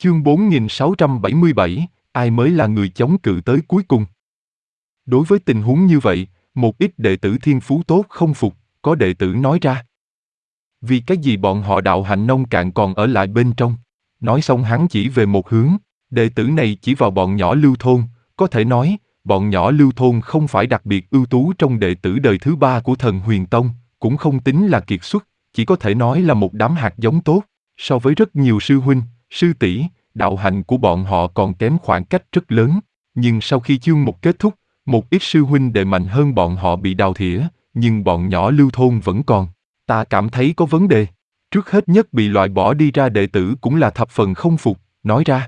Chương 4677, ai mới là người chống cự tới cuối cùng? Đối với tình huống như vậy, một ít đệ tử thiên phú tốt không phục, có đệ tử nói ra. Vì cái gì bọn họ đạo hạnh nông cạn còn ở lại bên trong? Nói xong hắn chỉ về một hướng, đệ tử này chỉ vào bọn nhỏ Lưu Thôn, có thể nói, bọn nhỏ Lưu Thôn không phải đặc biệt ưu tú trong đệ tử đời thứ ba của Thần Huyền Tông, cũng không tính là kiệt xuất, chỉ có thể nói là một đám hạt giống tốt, so với rất nhiều sư huynh, sư tỷ, đạo hạnh của bọn họ còn kém khoảng cách rất lớn, nhưng sau khi chương một kết thúc, một ít sư huynh đệ mạnh hơn bọn họ bị đào thỉa, nhưng bọn nhỏ Lưu Thôn vẫn còn. Ta cảm thấy có vấn đề. Trước hết nhất bị loại bỏ đi ra đệ tử cũng là thập phần không phục, nói ra.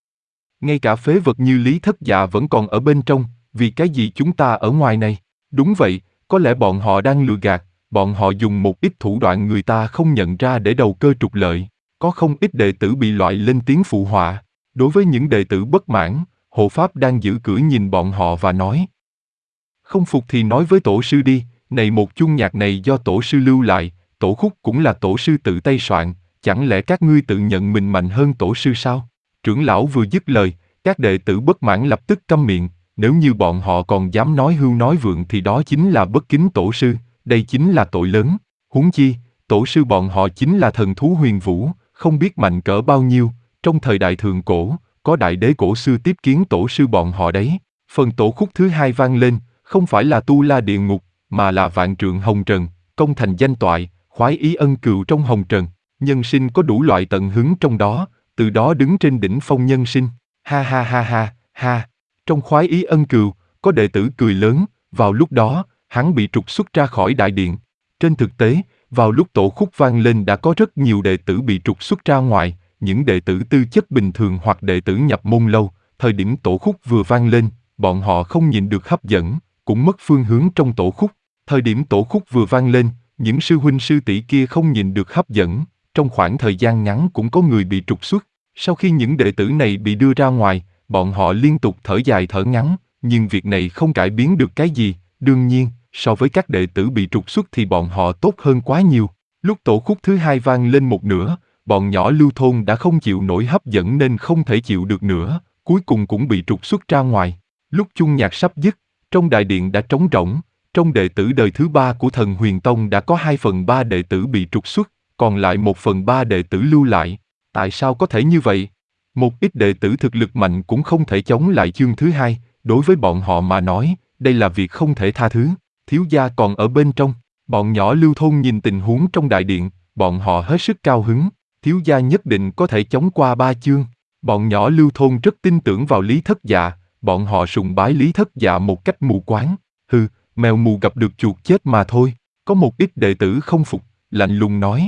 Ngay cả phế vật như Lý Thất Dạ vẫn còn ở bên trong, vì cái gì chúng ta ở ngoài này? Đúng vậy, có lẽ bọn họ đang lừa gạt, bọn họ dùng một ít thủ đoạn người ta không nhận ra để đầu cơ trục lợi. Có không ít đệ tử bị loại lên tiếng phụ họa. Đối với những đệ tử bất mãn, hộ pháp đang giữ cửa nhìn bọn họ và nói. Không phục thì nói với tổ sư đi, này một chuông nhạc này do tổ sư lưu lại, tổ khúc cũng là tổ sư tự tay soạn, chẳng lẽ các ngươi tự nhận mình mạnh hơn tổ sư sao? Trưởng lão vừa dứt lời, các đệ tử bất mãn lập tức câm miệng, nếu như bọn họ còn dám nói hưu nói vượng thì đó chính là bất kính tổ sư, đây chính là tội lớn. Huống chi, tổ sư bọn họ chính là thần thú huyền vũ, không biết mạnh cỡ bao nhiêu, trong thời đại thượng cổ, có đại đế cổ xưa tiếp kiến tổ sư bọn họ đấy. Phần tổ khúc thứ hai vang lên, không phải là Tu La Địa Ngục, mà là Vạn Trượng Hồng Trần, công thành danh toại, khoái ý ân cừu trong hồng trần, nhân sinh có đủ loại tận hứng trong đó, từ đó đứng trên đỉnh phong nhân sinh, ha ha ha ha, ha. Trong khoái ý ân cừu, có đệ tử cười lớn, vào lúc đó, hắn bị trục xuất ra khỏi đại điện. Trên thực tế, vào lúc tổ khúc vang lên đã có rất nhiều đệ tử bị trục xuất ra ngoài, những đệ tử tư chất bình thường hoặc đệ tử nhập môn lâu, thời điểm tổ khúc vừa vang lên, bọn họ không nhìn được hấp dẫn, cũng mất phương hướng trong tổ khúc. Thời điểm tổ khúc vừa vang lên, những sư huynh sư tỷ kia không nhìn được hấp dẫn, trong khoảng thời gian ngắn cũng có người bị trục xuất. Sau khi những đệ tử này bị đưa ra ngoài, bọn họ liên tục thở dài thở ngắn, nhưng việc này không cải biến được cái gì, đương nhiên, so với các đệ tử bị trục xuất thì bọn họ tốt hơn quá nhiều. Lúc tổ khúc thứ hai vang lên một nửa, bọn nhỏ Lưu Thôn đã không chịu nổi hấp dẫn nên không thể chịu được nữa, cuối cùng cũng bị trục xuất ra ngoài. Lúc chung nhạc sắp dứt, trong đại điện đã trống rỗng, trong đệ tử đời thứ ba của Thần Huyền Tông đã có 2/3 đệ tử bị trục xuất, còn lại 1/3 đệ tử lưu lại. Tại sao có thể như vậy? Một ít đệ tử thực lực mạnh cũng không thể chống lại chương thứ hai, đối với bọn họ mà nói, đây là việc không thể tha thứ. Thiếu gia còn ở bên trong, bọn nhỏ Lưu Thôn nhìn tình huống trong đại điện, bọn họ hết sức cao hứng, thiếu gia nhất định có thể chống qua 3 chương. Bọn nhỏ Lưu Thôn rất tin tưởng vào Lý Thất Dạ, bọn họ sùng bái Lý Thất Dạ một cách mù quáng. Hừ, mèo mù gặp được chuột chết mà thôi. Có một ít đệ tử không phục, lạnh lùng nói.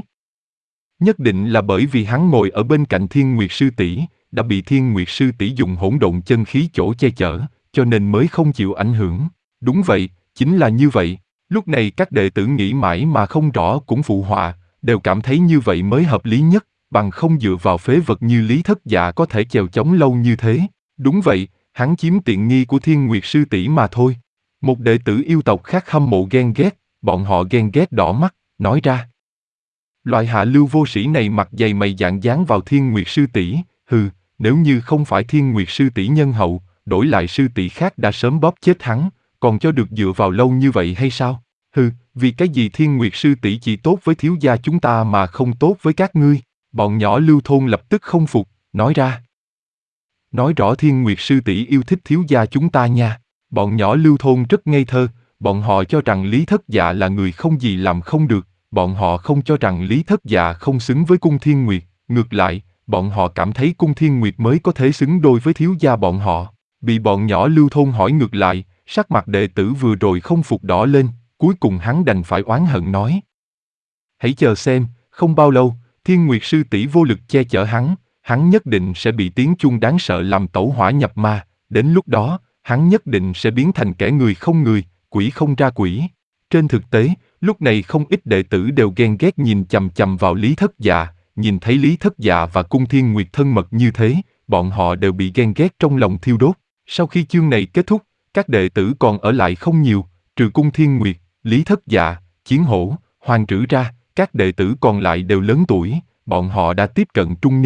Nhất định là bởi vì hắn ngồi ở bên cạnh Thiên Nguyệt sư tỷ, đã bị Thiên Nguyệt sư tỷ dùng hỗn độn chân khí chỗ che chở, cho nên mới không chịu ảnh hưởng. Đúng vậy, chính là như vậy. Lúc này các đệ tử nghĩ mãi mà không rõ cũng phụ họa, đều cảm thấy như vậy mới hợp lý nhất, bằng không dựa vào phế vật như Lý Thất Dạ có thể chèo chống lâu như thế. Đúng vậy, hắn chiếm tiện nghi của Thiên Nguyệt sư tỷ mà thôi. Một đệ tử yêu tộc khác hâm mộ ghen ghét, bọn họ ghen ghét đỏ mắt, nói ra. Loại hạ lưu vô sĩ này mặt dày mày dạn dán vào Thiên Nguyệt sư tỷ, hừ, nếu như không phải Thiên Nguyệt sư tỷ nhân hậu, đổi lại sư tỷ khác đã sớm bóp chết hắn, còn cho được dựa vào lâu như vậy hay sao? Hừ, vì cái gì Thiên Nguyệt sư tỷ chỉ tốt với thiếu gia chúng ta mà không tốt với các ngươi? Bọn nhỏ Lưu Thôn lập tức không phục, nói ra. Nói rõ Thiên Nguyệt sư tỷ yêu thích thiếu gia chúng ta nha. Bọn nhỏ Lưu Thôn rất ngây thơ, bọn họ cho rằng Lý Thất Dạ là người không gì làm không được, bọn họ không cho rằng Lý Thất Dạ không xứng với Cung Thiên Nguyệt, ngược lại, bọn họ cảm thấy Cung Thiên Nguyệt mới có thể xứng đôi với thiếu gia bọn họ. Bị bọn nhỏ Lưu Thôn hỏi ngược lại, sắc mặt đệ tử vừa rồi không phục đỏ lên, cuối cùng hắn đành phải oán hận nói. Hãy chờ xem, không bao lâu, Thiên Nguyệt sư tỷ vô lực che chở hắn nhất định sẽ bị tiếng chuông đáng sợ làm tẩu hỏa nhập ma, đến lúc đó, hắn nhất định sẽ biến thành kẻ người không người, quỷ không ra quỷ. Trên thực tế, lúc này không ít đệ tử đều ghen ghét nhìn chằm chằm vào Lý Thất Dạ, nhìn thấy Lý Thất Dạ và Cung Thiên Nguyệt thân mật như thế, bọn họ đều bị ghen ghét trong lòng thiêu đốt. Sau khi chương này kết thúc, các đệ tử còn ở lại không nhiều, trừ Cung Thiên Nguyệt, Lý Thất Dạ, Chiến Hổ, Hoàng Trử ra, các đệ tử còn lại đều lớn tuổi, bọn họ đã tiếp cận trung niên.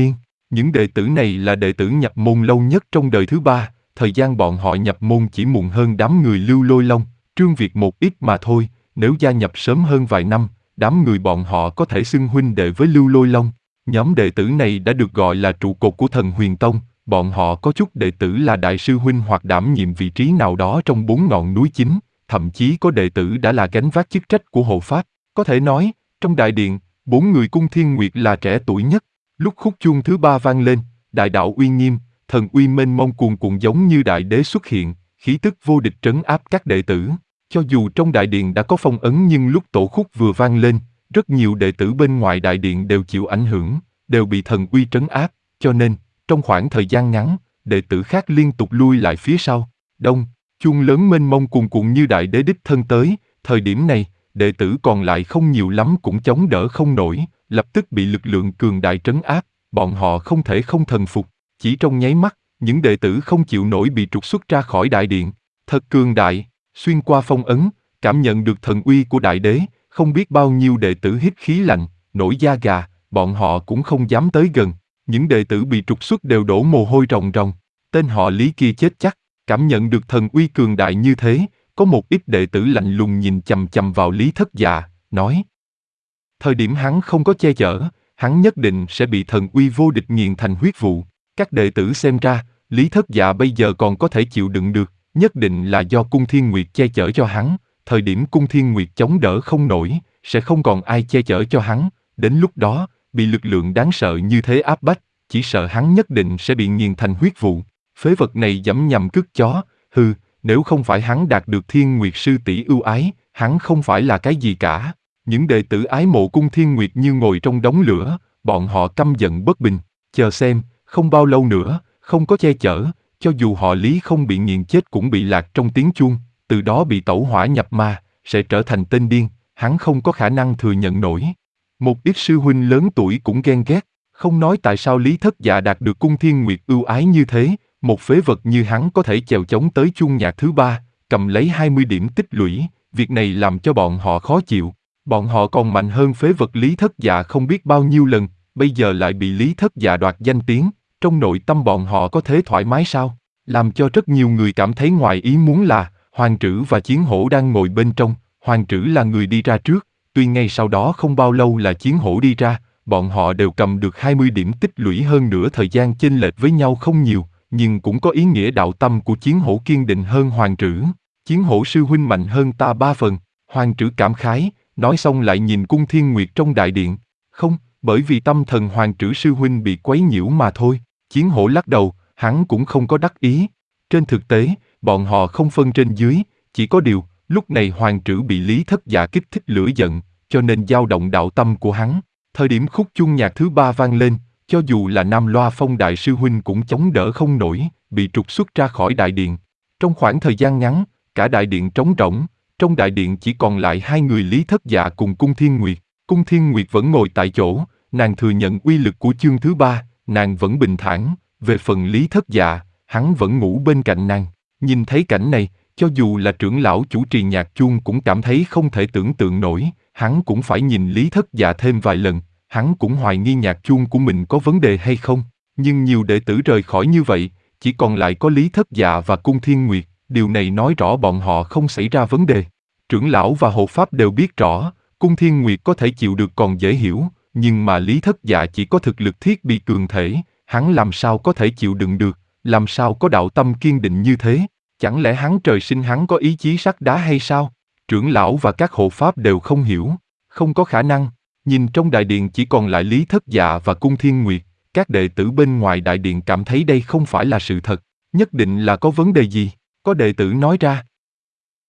Những đệ tử này là đệ tử nhập môn lâu nhất trong đời thứ ba, thời gian bọn họ nhập môn chỉ muộn hơn đám người Lưu Lôi Long, Trương Việt một ít mà thôi, nếu gia nhập sớm hơn vài năm, đám người bọn họ có thể xưng huynh đệ với Lưu Lôi Long. Nhóm đệ tử này đã được gọi là trụ cột của Thần Huyền Tông, bọn họ có chút đệ tử là đại sư huynh hoặc đảm nhiệm vị trí nào đó trong 4 ngọn núi chính, thậm chí có đệ tử đã là gánh vác chức trách của hộ pháp. Có thể nói, trong đại điện, 4 người Cung Thiên Nguyệt là trẻ tuổi nhất. Lúc khúc chuông thứ 3 vang lên, đại đạo uy nghiêm, thần uy mênh mông cuồn cuộn giống như đại đế xuất hiện, khí tức vô địch trấn áp các đệ tử. Cho dù trong đại điện đã có phong ấn nhưng lúc tổ khúc vừa vang lên, rất nhiều đệ tử bên ngoài đại điện đều chịu ảnh hưởng, đều bị thần uy trấn áp, cho nên, trong khoảng thời gian ngắn, đệ tử khác liên tục lui lại phía sau. Đông, chuông lớn mênh mông cuồn cuộn như đại đế đích thân tới, thời điểm này, đệ tử còn lại không nhiều lắm cũng chống đỡ không nổi, lập tức bị lực lượng cường đại trấn áp, bọn họ không thể không thần phục. Chỉ trong nháy mắt, những đệ tử không chịu nổi bị trục xuất ra khỏi đại điện. Thật cường đại, xuyên qua phong ấn, cảm nhận được thần uy của đại đế, không biết bao nhiêu đệ tử hít khí lạnh, nổi da gà, bọn họ cũng không dám tới gần. Những đệ tử bị trục xuất đều đổ mồ hôi ròng ròng. Tên họ Lý kia chết chắc, cảm nhận được thần uy cường đại như thế, có một ít đệ tử lạnh lùng nhìn chằm chằm vào Lý Thất Dạ, nói. Thời điểm hắn không có che chở, hắn nhất định sẽ bị thần uy vô địch nghiền thành huyết vụ. Các đệ tử xem ra, Lý Thất Dạ bây giờ còn có thể chịu đựng được, nhất định là do Cung Thiên Nguyệt che chở cho hắn. Thời điểm Cung Thiên Nguyệt chống đỡ không nổi, sẽ không còn ai che chở cho hắn. Đến lúc đó, bị lực lượng đáng sợ như thế áp bách, chỉ sợ hắn nhất định sẽ bị nghiền thành huyết vụ. Phế vật này dẫm nhằm cướp chó, hừ, nếu không phải hắn đạt được Thiên Nguyệt sư tỷ ưu ái, hắn không phải là cái gì cả. Những đệ tử ái mộ Cung Thiên Nguyệt như ngồi trong đống lửa, bọn họ căm giận bất bình, chờ xem, không bao lâu nữa, không có che chở, cho dù họ Lý không bị nghiền chết cũng bị lạc trong tiếng chuông, từ đó bị tẩu hỏa nhập ma, sẽ trở thành tên điên, hắn không có khả năng thừa nhận nổi. Một ít sư huynh lớn tuổi cũng ghen ghét, không nói tại sao Lý Thất Dạ đạt được Cung Thiên Nguyệt ưu ái như thế, một phế vật như hắn có thể chèo chống tới chuông nhạc thứ 3, cầm lấy 20 điểm tích lũy, việc này làm cho bọn họ khó chịu. Bọn họ còn mạnh hơn phế vật Lý Thất Dạ không biết bao nhiêu lần, bây giờ lại bị Lý Thất Dạ đoạt danh tiếng, trong nội tâm bọn họ có thế thoải mái sao? Làm cho rất nhiều người cảm thấy ngoài ý muốn là, Hoàng Trữ và Chiến Hổ đang ngồi bên trong, Hoàng Trữ là người đi ra trước, tuy ngay sau đó không bao lâu là Chiến Hổ đi ra, bọn họ đều cầm được 20 điểm tích lũy hơn nữa thời gian chênh lệch với nhau không nhiều, nhưng cũng có ý nghĩa đạo tâm của Chiến Hổ kiên định hơn Hoàng Trữ. Chiến Hổ sư huynh mạnh hơn ta 3 phần, Hoàng Trữ cảm khái, nói xong lại nhìn Cung Thiên Nguyệt trong đại điện. Không, bởi vì tâm thần Hoàng Trữ sư huynh bị quấy nhiễu mà thôi. Chiến Hổ lắc đầu, hắn cũng không có đắc ý. Trên thực tế, bọn họ không phân trên dưới, chỉ có điều, lúc này Hoàng Trữ bị Lý Thất Dạ kích thích lửa giận, cho nên dao động đạo tâm của hắn. Thời điểm khúc chuông nhạc thứ 3 vang lên, cho dù là Nam Loa Phong đại sư huynh cũng chống đỡ không nổi, bị trục xuất ra khỏi đại điện. Trong khoảng thời gian ngắn, cả đại điện trống rỗng, trong đại điện chỉ còn lại 2 người Lý Thất Dạ cùng Cung Thiên Nguyệt. Cung Thiên Nguyệt vẫn ngồi tại chỗ, nàng thừa nhận uy lực của chương thứ 3, nàng vẫn bình thản. Về phần Lý Thất Dạ, hắn vẫn ngủ bên cạnh nàng. Nhìn thấy cảnh này, cho dù là trưởng lão chủ trì nhạc chuông cũng cảm thấy không thể tưởng tượng nổi, hắn cũng phải nhìn Lý Thất Dạ thêm vài lần, hắn cũng hoài nghi nhạc chuông của mình có vấn đề hay không. Nhưng nhiều đệ tử rời khỏi như vậy, chỉ còn lại có Lý Thất Dạ và Cung Thiên Nguyệt, điều này nói rõ bọn họ không xảy ra vấn đề. Trưởng lão và hộ pháp đều biết rõ, Cung Thiên Nguyệt có thể chịu được còn dễ hiểu, nhưng mà Lý Thất Dạ chỉ có thực lực thiết bị cường thể, hắn làm sao có thể chịu đựng được, làm sao có đạo tâm kiên định như thế, chẳng lẽ hắn trời sinh hắn có ý chí sắt đá hay sao? Trưởng lão và các hộ pháp đều không hiểu, không có khả năng. Nhìn trong đại điện chỉ còn lại Lý Thất Dạ và Cung Thiên Nguyệt, các đệ tử bên ngoài đại điện cảm thấy đây không phải là sự thật, nhất định là có vấn đề gì. Có đệ tử nói ra,